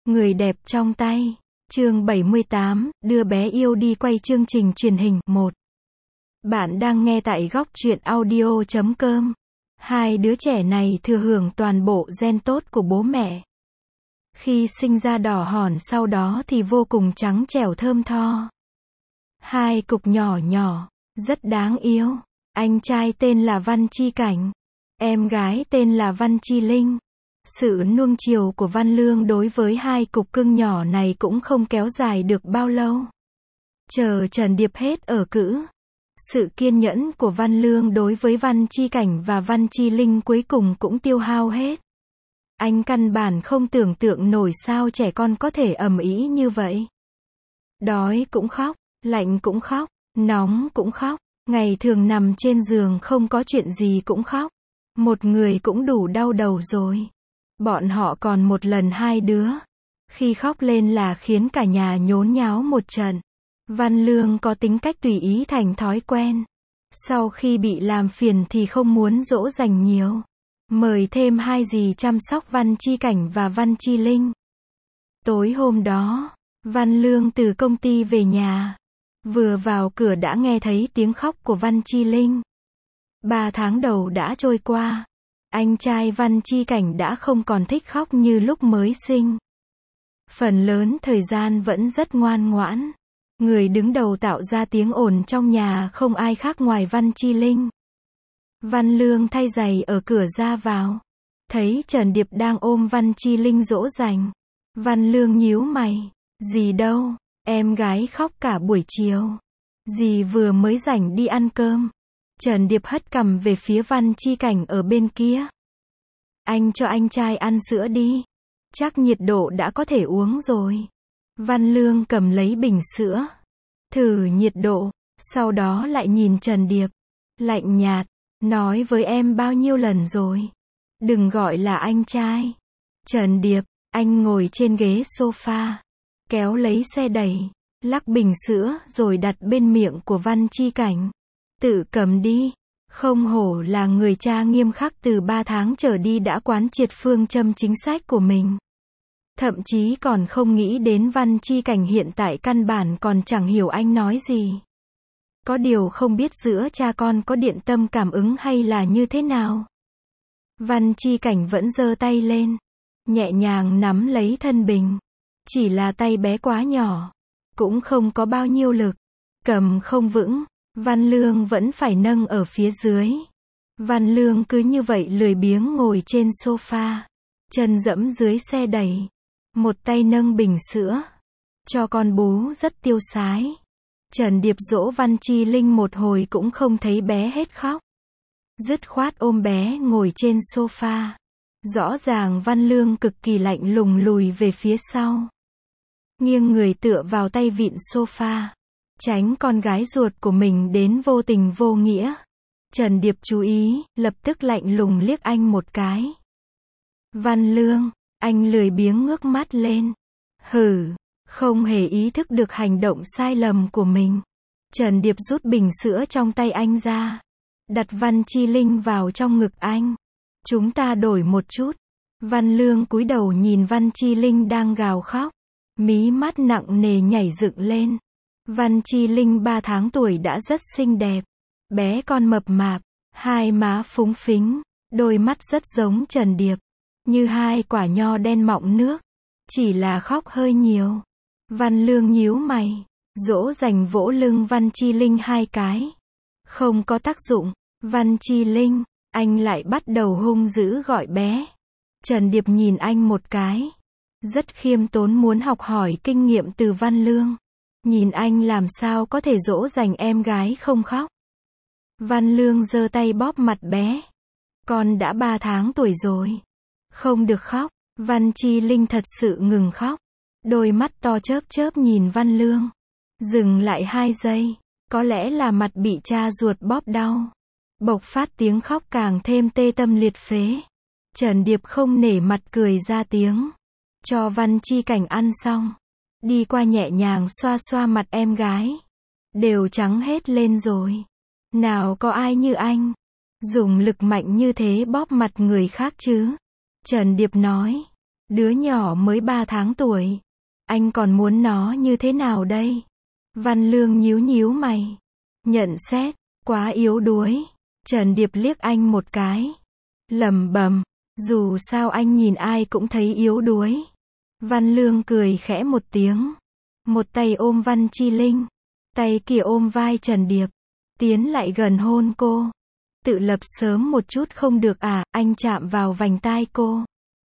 Người đẹp trong tay. Chương 78, đưa bé yêu đi quay chương trình truyền hình. 1. Bạn đang nghe tại góc truyện audio.com. Hai đứa trẻ này thừa hưởng toàn bộ gen tốt của bố mẹ. Khi sinh ra đỏ hòn, sau đó thì vô cùng trắng trẻo thơm tho. Hai cục nhỏ nhỏ, rất đáng yêu. Anh trai tên là Văn Chi Cảnh, em gái tên là Văn Chi Linh. Sự nuông chiều của Văn Lương đối với hai cục cưng nhỏ này cũng không kéo dài được bao lâu. Chờ Trần Điệp hết ở cữ, sự kiên nhẫn của Văn Lương đối với Văn Chi Cảnh và Văn Chi Linh cuối cùng cũng tiêu hao hết. Anh căn bản không tưởng tượng nổi sao trẻ con có thể ầm ĩ như vậy. Đói cũng khóc, lạnh cũng khóc, nóng cũng khóc, ngày thường nằm trên giường không có chuyện gì cũng khóc. Một người cũng đủ đau đầu rồi. Bọn họ còn một lần hai đứa. Khi khóc lên là khiến cả nhà nhốn nháo một trận. Văn Lương có tính cách tùy ý thành thói quen. Sau khi bị làm phiền thì không muốn dỗ dành nhiều. Mời thêm hai dì chăm sóc Văn Chi Cảnh và Văn Chi Linh. Tối hôm đó, Văn Lương từ công ty về nhà. Vừa vào cửa đã nghe thấy tiếng khóc của Văn Chi Linh. 3 tháng đầu đã trôi qua. Anh trai Văn Chi Cảnh đã không còn thích khóc như lúc mới sinh. Phần lớn thời gian vẫn rất ngoan ngoãn. Người đứng đầu tạo ra tiếng ồn trong nhà không ai khác ngoài Văn Chi Linh. Văn Lương thay giày ở cửa ra vào. Thấy Trần Điệp đang ôm Văn Chi Linh dỗ dành. Văn Lương nhíu mày. Dì đâu? Em gái khóc cả buổi chiều. Dì vừa mới rảnh đi ăn cơm. Trần Điệp hất cằm về phía Văn Chi Cảnh ở bên kia. Anh cho anh trai ăn sữa đi. Chắc nhiệt độ đã có thể uống rồi. Văn Lương cầm lấy bình sữa. Thử nhiệt độ. Sau đó lại nhìn Trần Điệp. Lạnh nhạt. Nói với em bao nhiêu lần rồi. Đừng gọi là anh trai. Trần Điệp. Anh ngồi trên ghế sofa. Kéo lấy xe đẩy. Lắc bình sữa rồi đặt bên miệng của Văn Chi Cảnh. Tự cầm đi. Không hổ là người cha nghiêm khắc, từ 3 tháng trở đi đã quán triệt phương châm chính sách của mình. Thậm chí còn không nghĩ đến Văn Chi Cảnh hiện tại căn bản còn chẳng hiểu anh nói gì. Có điều không biết giữa cha con có điện tâm cảm ứng hay là như thế nào. Văn Chi Cảnh vẫn giơ tay lên. Nhẹ nhàng nắm lấy thân bình. Chỉ là tay bé quá nhỏ. Cũng không có bao nhiêu lực. Cầm không vững. Văn Lương vẫn phải nâng ở phía dưới. Văn Lương cứ như vậy lười biếng ngồi trên sofa. Chân dẫm dưới xe đẩy. Một tay nâng bình sữa. Cho con bú rất tiêu sái. Trần Điệp dỗ Văn Chi Linh một hồi cũng không thấy bé hết khóc. Dứt khoát ôm bé ngồi trên sofa. Rõ ràng Văn Lương cực kỳ lạnh lùng lùi về phía sau. Nghiêng người tựa vào tay vịn sofa. Tránh con gái ruột của mình đến vô tình vô nghĩa. Trần Điệp chú ý, lập tức lạnh lùng liếc anh một cái. Văn Lương, anh lười biếng ngước mắt lên. Hừ, không hề ý thức được hành động sai lầm của mình. Trần Điệp rút bình sữa trong tay anh ra. Đặt Văn Chi Linh vào trong ngực anh. Chúng ta đổi một chút. Văn Lương cúi đầu nhìn Văn Chi Linh đang gào khóc. Mí mắt nặng nề nhảy dựng lên. Văn Chi Linh 3 tháng tuổi đã rất xinh đẹp. Bé con mập mạp, hai má phúng phính, đôi mắt rất giống Trần Điệp. Như hai quả nho đen mọng nước. Chỉ là khóc hơi nhiều. Văn Lương nhíu mày, dỗ dành vỗ lưng Văn Chi Linh 2 cái. Không có tác dụng. Văn Chi Linh, anh lại bắt đầu hung dữ gọi bé. Trần Điệp nhìn anh một cái. Rất khiêm tốn muốn học hỏi kinh nghiệm từ Văn Lương. Nhìn anh làm sao có thể dỗ dành em gái không khóc. Văn Lương giơ tay bóp mặt bé. Con đã 3 tháng tuổi rồi. Không được khóc. Văn Chi Linh thật sự ngừng khóc. Đôi mắt to chớp chớp nhìn Văn Lương. Dừng lại 2 giây. Có lẽ là mặt bị cha ruột bóp đau. Bộc phát tiếng khóc càng thêm tê tâm liệt phế. Trần Điệp không nể mặt cười ra tiếng. Cho Văn Chi Cảnh ăn xong. Đi qua nhẹ nhàng xoa xoa mặt em gái. Đều trắng hết lên rồi. Nào có ai như anh. Dùng lực mạnh như thế bóp mặt người khác chứ. Trần Điệp nói. Đứa nhỏ mới 3 tháng tuổi. Anh còn muốn nó như thế nào đây? Văn Lương nhíu nhíu mày. Nhận xét, quá yếu đuối. Trần Điệp liếc anh một cái. Lẩm bẩm, dù sao anh nhìn ai cũng thấy yếu đuối. Văn Lương cười khẽ một tiếng. Một tay ôm Văn Chi Linh. Tay kia ôm vai Trần Điệp. Tiến lại gần hôn cô. Tự lập sớm một chút không được à, anh chạm vào vành tai cô.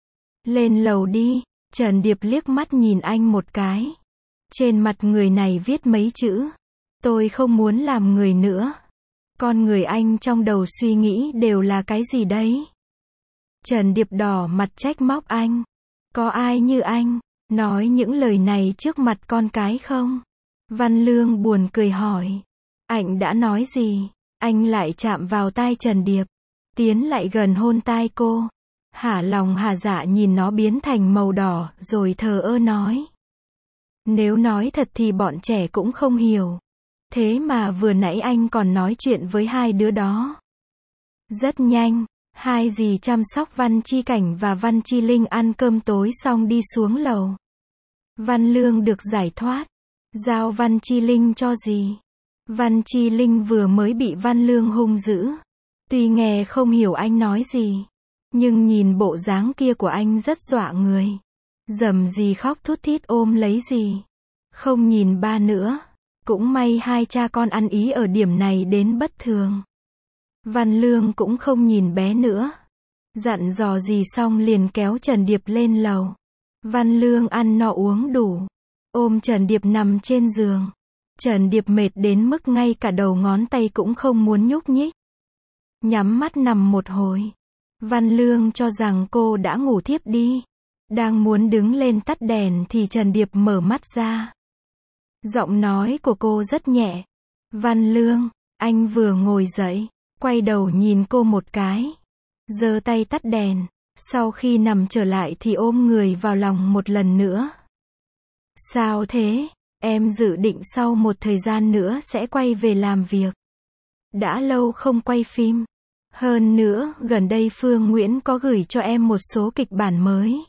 Lên lầu đi, Trần Điệp liếc mắt nhìn anh một cái. Trên mặt người này viết mấy chữ. Tôi không muốn làm người nữa. Con người anh trong đầu suy nghĩ đều là cái gì đấy? Trần Điệp đỏ mặt trách móc anh. Có ai như anh, nói những lời này trước mặt con cái không? Văn Lương buồn cười hỏi. Anh đã nói gì? Anh lại chạm vào tai Trần Điệp. Tiến lại gần hôn tai cô. Hả lòng hả dạ nhìn nó biến thành màu đỏ, rồi thờ ơ nói. Nếu nói thật thì bọn trẻ cũng không hiểu. Thế mà vừa nãy anh còn nói chuyện với hai đứa đó. Rất nhanh, hai dì chăm sóc Văn Chi Cảnh và Văn Chi Linh ăn cơm tối xong đi xuống lầu. Văn Lương được giải thoát. Giao Văn Chi Linh cho dì. Văn Chi Linh vừa mới bị Văn Lương hung dữ. Tuy nghe không hiểu anh nói gì, nhưng nhìn bộ dáng kia của anh rất dọa người. Dầm gì khóc thút thít ôm lấy dì. Không nhìn ba nữa. Cũng may hai cha con ăn ý ở điểm này đến bất thường. Văn Lương cũng không nhìn bé nữa. Dặn dò dì xong liền kéo Trần Điệp lên lầu. Văn Lương ăn no uống đủ. Ôm Trần Điệp nằm trên giường. Trần Điệp mệt đến mức ngay cả đầu ngón tay cũng không muốn nhúc nhích. Nhắm mắt nằm một hồi. Văn Lương cho rằng cô đã ngủ thiếp đi. Đang muốn đứng lên tắt đèn thì Trần Điệp mở mắt ra. Giọng nói của cô rất nhẹ. Văn Lương, anh vừa ngồi dậy, quay đầu nhìn cô một cái. Giơ tay tắt đèn. Sau khi nằm trở lại thì ôm người vào lòng một lần nữa. Sao thế? Em dự định sau một thời gian nữa sẽ quay về làm việc. Đã lâu không quay phim. Hơn nữa, gần đây Phương Nguyễn có gửi cho em một số kịch bản mới.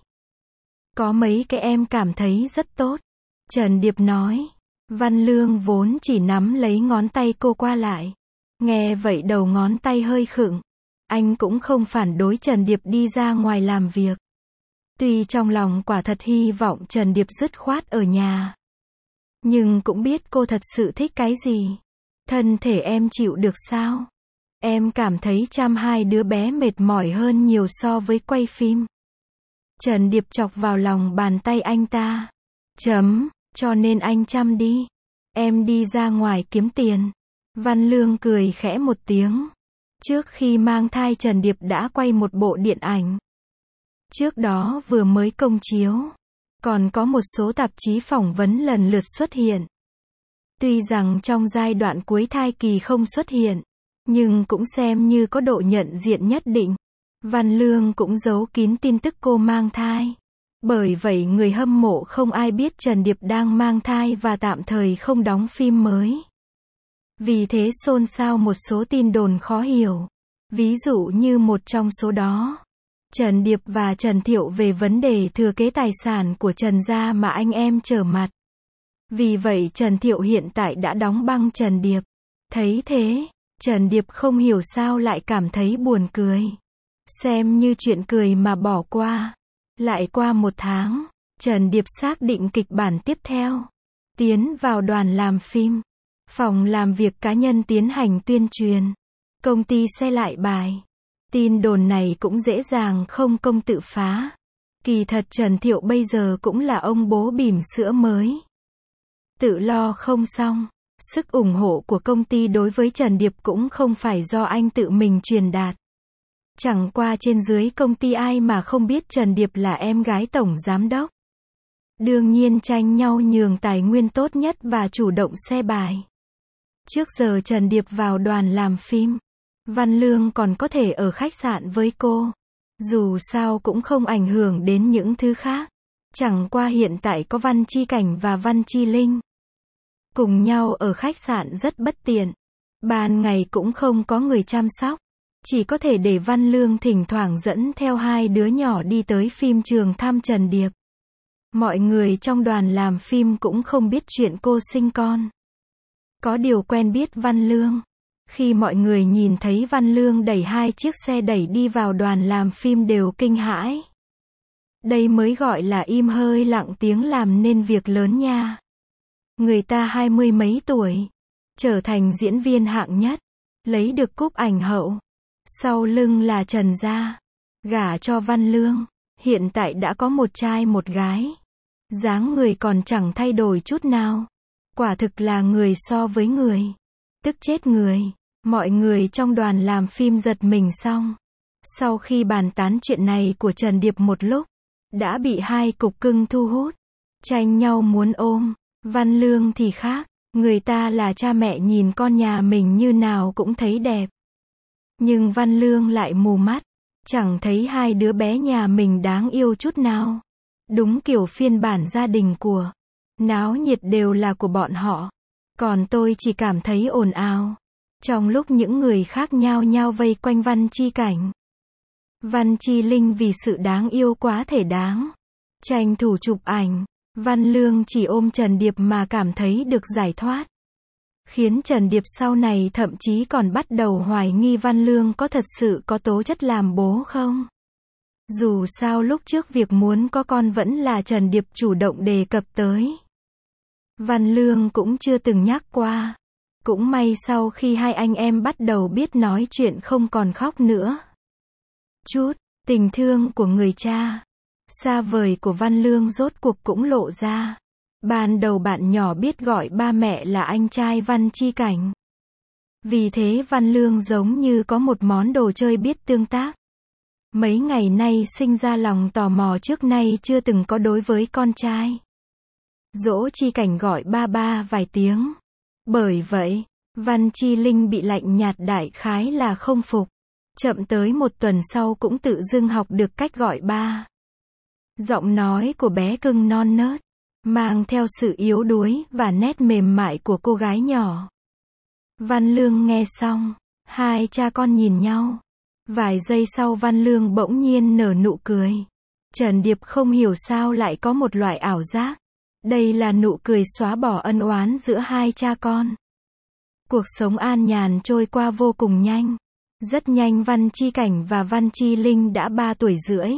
Có mấy cái em cảm thấy rất tốt. Trần Điệp nói. Văn Lương vốn chỉ nắm lấy ngón tay cô qua lại. Nghe vậy đầu ngón tay hơi khựng. Anh cũng không phản đối Trần Điệp đi ra ngoài làm việc. Tuy trong lòng quả thật hy vọng Trần Điệp dứt khoát ở nhà. Nhưng cũng biết cô thật sự thích cái gì. Thân thể em chịu được sao? Em cảm thấy chăm hai đứa bé mệt mỏi hơn nhiều so với quay phim. Trần Điệp chọc vào lòng bàn tay anh ta. Cho nên anh chăm đi. Em đi ra ngoài kiếm tiền. Văn Lương cười khẽ một tiếng. Trước khi mang thai Trần Điệp đã quay một bộ điện ảnh. Trước đó vừa mới công chiếu. Còn có một số tạp chí phỏng vấn lần lượt xuất hiện. Tuy rằng trong giai đoạn cuối thai kỳ không xuất hiện, nhưng cũng xem như có độ nhận diện nhất định. Văn Lương cũng giấu kín tin tức cô mang thai. Bởi vậy người hâm mộ không ai biết Trần Điệp đang mang thai và tạm thời không đóng phim mới. Vì thế xôn xao một số tin đồn khó hiểu. Ví dụ như một trong số đó. Trần Điệp và Trần Thiệu về vấn đề thừa kế tài sản của Trần gia mà anh em trở mặt. Vì vậy Trần Thiệu hiện tại đã đóng băng Trần Điệp. Thấy thế, Trần Điệp không hiểu sao lại cảm thấy buồn cười. Xem như chuyện cười mà bỏ qua. Lại qua một tháng, Trần Điệp xác định kịch bản tiếp theo. Tiến vào đoàn làm phim. Phòng làm việc cá nhân tiến hành tuyên truyền. Công ty xe lại bài. Tin đồn này cũng dễ dàng không công tự phá. Kỳ thật Trần Thiệu bây giờ cũng là ông bố bỉm sữa mới. Tự lo không xong. Sức ủng hộ của công ty đối với Trần Điệp cũng không phải do anh tự mình truyền đạt. Chẳng qua trên dưới công ty ai mà không biết Trần Điệp là em gái tổng giám đốc. Đương nhiên tranh nhau nhường tài nguyên tốt nhất và chủ động xe bài. Trước giờ Trần Điệp vào đoàn làm phim, Văn Lương còn có thể ở khách sạn với cô. Dù sao cũng không ảnh hưởng đến những thứ khác. Chẳng qua hiện tại có Văn Chi Cảnh và Văn Chi Linh. Cùng nhau ở khách sạn rất bất tiện. Ban ngày cũng không có người chăm sóc. Chỉ có thể để Văn Lương thỉnh thoảng dẫn theo hai đứa nhỏ đi tới phim trường thăm Trần Điệp. Mọi người trong đoàn làm phim cũng không biết chuyện cô sinh con. Có điều quen biết Văn Lương. Khi mọi người nhìn thấy Văn Lương đẩy hai chiếc xe đẩy đi vào đoàn làm phim đều kinh hãi. Đây mới gọi là im hơi lặng tiếng làm nên việc lớn nha. Người ta 20 mấy tuổi, trở thành diễn viên hạng nhất, lấy được cúp ảnh hậu. Sau lưng là Trần gia, gả cho Văn Lương, hiện tại đã có một trai một gái. Dáng người còn chẳng thay đổi chút nào. Quả thực là người so với người. Tức chết người. Mọi người trong đoàn làm phim giật mình xong. Sau khi bàn tán chuyện này của Trần Điệp một lúc, đã bị hai cục cưng thu hút, tranh nhau muốn ôm. Văn Lương thì khác, người ta là cha mẹ nhìn con nhà mình như nào cũng thấy đẹp. Nhưng Văn Lương lại mù mắt, chẳng thấy hai đứa bé nhà mình đáng yêu chút nào. Đúng kiểu phiên bản gia đình của náo nhiệt đều là của bọn họ. Còn tôi chỉ cảm thấy ồn ào. Trong lúc những người khác nhao nhao vây quanh Văn Chi Cảnh, Văn Chi Linh vì sự đáng yêu quá thể đáng tranh thủ chụp ảnh, Văn Lương chỉ ôm Trần Điệp mà cảm thấy được giải thoát. Khiến Trần Điệp sau này thậm chí còn bắt đầu hoài nghi Văn Lương có thật sự có tố chất làm bố không. Dù sao lúc trước việc muốn có con vẫn là Trần Điệp chủ động đề cập tới. Văn Lương cũng chưa từng nhắc qua. Cũng may sau khi hai anh em bắt đầu biết nói chuyện không còn khóc nữa. Chút tình thương của người cha xa vời của Văn Lương rốt cuộc cũng lộ ra. Ban đầu bạn nhỏ biết gọi ba mẹ là anh trai Văn Chi Cảnh. Vì thế Văn Lương giống như có một món đồ chơi biết tương tác. Mấy ngày nay sinh ra lòng tò mò trước nay chưa từng có đối với con trai. Dỗ Chi Cảnh gọi ba ba vài tiếng. Bởi vậy, Văn Chi Linh bị lạnh nhạt đại khái là không phục. Chậm tới một tuần sau cũng tự dưng học được cách gọi ba. Giọng nói của bé cưng non nớt, mang theo sự yếu đuối và nét mềm mại của cô gái nhỏ. Văn Lương nghe xong, hai cha con nhìn nhau. Vài giây sau Văn Lương bỗng nhiên nở nụ cười. Trần Điệp không hiểu sao lại có một loại ảo giác. Đây là nụ cười xóa bỏ ân oán giữa hai cha con. Cuộc sống an nhàn trôi qua vô cùng nhanh. Rất nhanh Văn Chi Cảnh và Văn Chi Linh đã 3 tuổi rưỡi.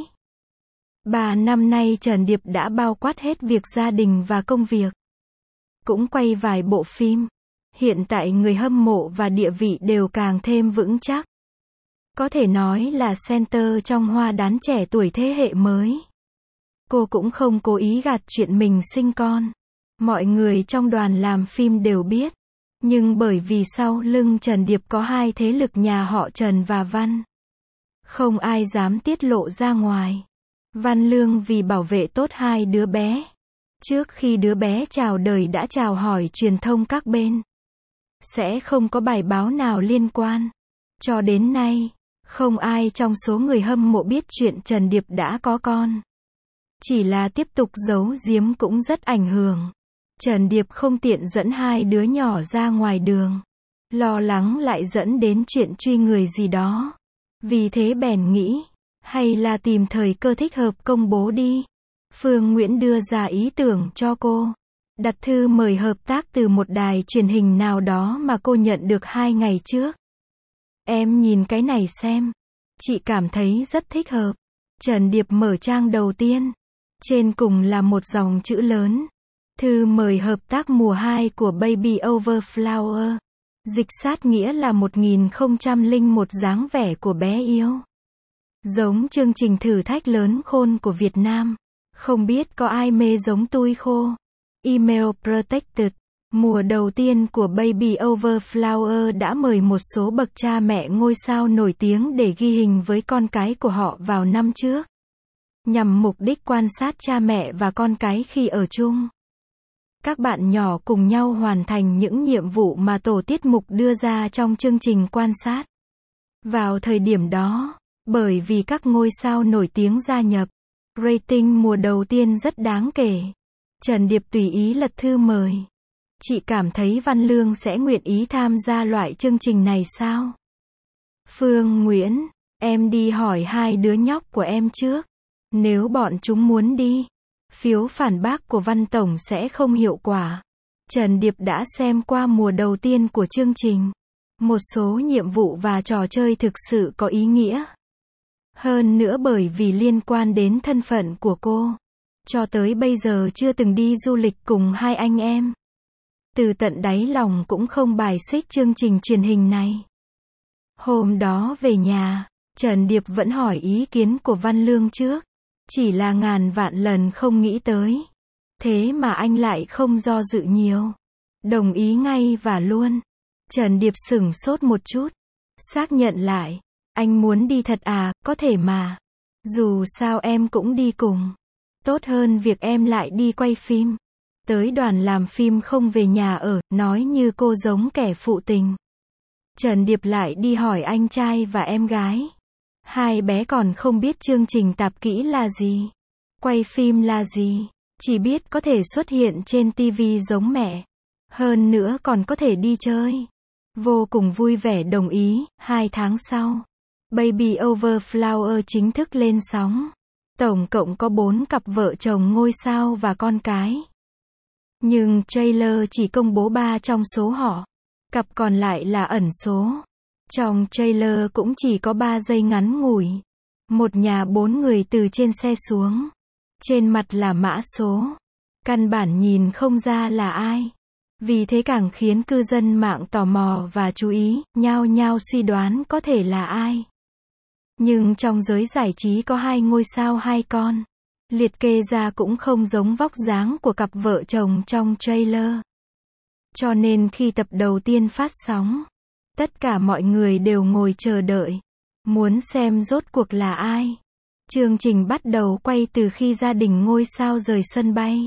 3 năm nay Trần Điệp đã bao quát hết việc gia đình và công việc. Cũng quay vài bộ phim. Hiện tại người hâm mộ và địa vị đều càng thêm vững chắc. Có thể nói là center trong hoa đán trẻ tuổi thế hệ mới. Cô cũng không cố ý gạt chuyện mình sinh con. Mọi người trong đoàn làm phim đều biết. Nhưng bởi vì sau lưng Trần Điệp có hai thế lực nhà họ Trần và Văn. Không ai dám tiết lộ ra ngoài. Văn Lương vì bảo vệ tốt hai đứa bé. Trước khi đứa bé chào đời đã chào hỏi truyền thông các bên. Sẽ không có bài báo nào liên quan. Cho đến nay, không ai trong số người hâm mộ biết chuyện Trần Điệp đã có con. Chỉ là tiếp tục giấu giếm cũng rất ảnh hưởng. Trần Điệp không tiện dẫn hai đứa nhỏ ra ngoài đường. Lo lắng lại dẫn đến chuyện truy người gì đó. Vì thế bèn nghĩ, hay là tìm thời cơ thích hợp công bố đi. Phương Nguyễn đưa ra ý tưởng cho cô. Đặt thư mời hợp tác từ một đài truyền hình nào đó mà cô nhận được 2 ngày trước. Em nhìn cái này xem. Chị cảm thấy rất thích hợp. Trần Điệp mở trang đầu tiên. Trên cùng là một dòng chữ lớn. Thư mời hợp tác mùa 2 của Baby Over Flower. Dịch sát nghĩa là 1001 dáng vẻ của bé yêu. Giống chương trình thử thách lớn khôn của Việt Nam. Không biết có ai mê giống tui khô. Email Protected. Mùa đầu tiên của Baby Over Flower đã mời một số bậc cha mẹ ngôi sao nổi tiếng để ghi hình với con cái của họ vào năm trước. Nhằm mục đích quan sát cha mẹ và con cái khi ở chung. Các bạn nhỏ cùng nhau hoàn thành những nhiệm vụ mà tổ tiết mục đưa ra trong chương trình quan sát. Vào thời điểm đó, bởi vì các ngôi sao nổi tiếng gia nhập, rating mùa đầu tiên rất đáng kể. Trần Điệp tùy ý lật thư mời. Chị cảm thấy Văn Lương sẽ nguyện ý tham gia loại chương trình này sao? Phương Nguyễn, em đi hỏi hai đứa nhóc của em trước. Nếu bọn chúng muốn đi, phiếu phản bác của Văn Tổng sẽ không hiệu quả. Trần Điệp đã xem qua mùa đầu tiên của chương trình. Một số nhiệm vụ và trò chơi thực sự có ý nghĩa. Hơn nữa bởi vì liên quan đến thân phận của cô. Cho tới bây giờ chưa từng đi du lịch cùng hai anh em. Từ tận đáy lòng cũng không bài xích chương trình truyền hình này. Hôm đó về nhà, Trần Điệp vẫn hỏi ý kiến của Văn Lương trước. Chỉ là ngàn vạn lần không nghĩ tới. Thế mà anh lại không do dự nhiều. Đồng ý ngay và luôn. Trần Điệp sửng sốt một chút. Xác nhận lại. Anh muốn đi thật à, có thể mà. Dù sao em cũng đi cùng. Tốt hơn việc em lại đi quay phim. Tới đoàn làm phim không về nhà ở, nói như cô giống kẻ phụ tình. Trần Điệp lại đi hỏi anh trai và em gái. Hai bé còn không biết chương trình tạp kỹ là gì. Quay phim là gì. Chỉ biết có thể xuất hiện trên TV giống mẹ. Hơn nữa còn có thể đi chơi. Vô cùng vui vẻ đồng ý. 2 tháng sau, Baby Overflower chính thức lên sóng. Tổng cộng có 4 cặp vợ chồng ngôi sao và con cái. Nhưng trailer chỉ công bố 3 trong số họ. Cặp còn lại là ẩn số. Trong trailer cũng chỉ có 3 giây ngắn ngủi. Một nhà 4 người từ trên xe xuống. Trên mặt là mã số. Căn bản nhìn không ra là ai. Vì thế càng khiến cư dân mạng tò mò và chú ý, nhao nhao suy đoán có thể là ai. Nhưng trong giới giải trí có 2 ngôi sao 2 con. Liệt kê ra cũng không giống vóc dáng của cặp vợ chồng trong trailer. Cho nên khi tập đầu tiên phát sóng, tất cả mọi người đều ngồi chờ đợi. Muốn xem rốt cuộc là ai. Chương trình bắt đầu quay từ khi gia đình ngôi sao rời sân bay.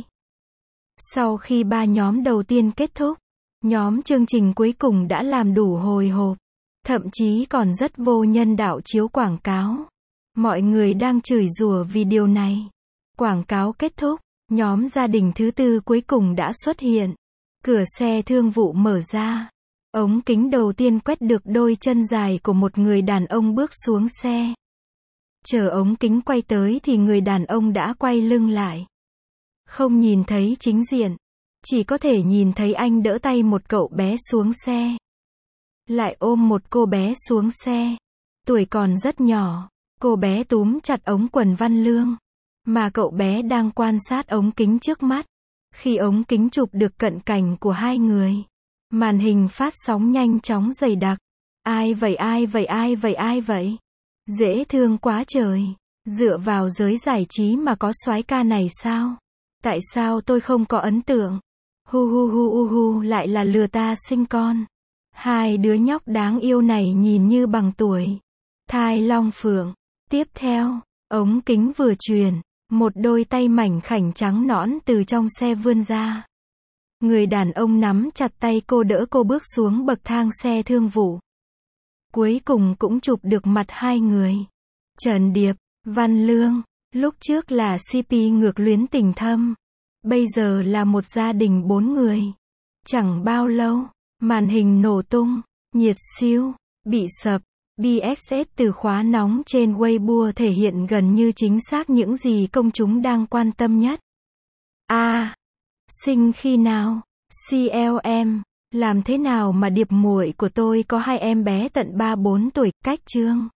Sau khi 3 nhóm đầu tiên kết thúc, nhóm chương trình cuối cùng đã làm đủ hồi hộp. Thậm chí còn rất vô nhân đạo chiếu quảng cáo. Mọi người đang chửi rủa vì điều này. Quảng cáo kết thúc, nhóm gia đình thứ tư cuối cùng đã xuất hiện. Cửa xe thương vụ mở ra. Ống kính đầu tiên quét được đôi chân dài của một người đàn ông bước xuống xe. Chờ ống kính quay tới thì người đàn ông đã quay lưng lại. Không nhìn thấy chính diện. Chỉ có thể nhìn thấy anh đỡ tay một cậu bé xuống xe. Lại ôm một cô bé xuống xe. Tuổi còn rất nhỏ. Cô bé túm chặt ống quần Văn Lương. Mà cậu bé đang quan sát ống kính trước mắt. Khi ống kính chụp được cận cảnh của hai người. Màn hình phát sóng nhanh chóng dày đặc. Ai vậy ai vậy ai vậy ai vậy? Dễ thương quá trời. Dựa vào giới giải trí mà có soái ca này sao? Tại sao tôi không có ấn tượng? Hu hu hu hu hu, lại là lừa ta sinh con. Hai đứa nhóc đáng yêu này nhìn như bằng tuổi. Thai Long Phượng. Tiếp theo, ống kính vừa truyền, một đôi tay mảnh khảnh trắng nõn từ trong xe vươn ra. Người đàn ông nắm chặt tay cô đỡ cô bước xuống bậc thang xe thương vụ. Cuối cùng cũng chụp được mặt hai người. Trần Điệp, Văn Lương, lúc trước là CP ngược luyến tình thâm. Bây giờ là một gia đình 4 người. Chẳng bao lâu, màn hình nổ tung, nhiệt siêu, bị sập. BSS từ khóa nóng trên Weibo thể hiện gần như chính xác những gì công chúng đang quan tâm nhất. Sinh khi nào? CLM, làm thế nào mà Điệp muội của tôi có 2 em bé tận 3-4 tuổi, cách chương.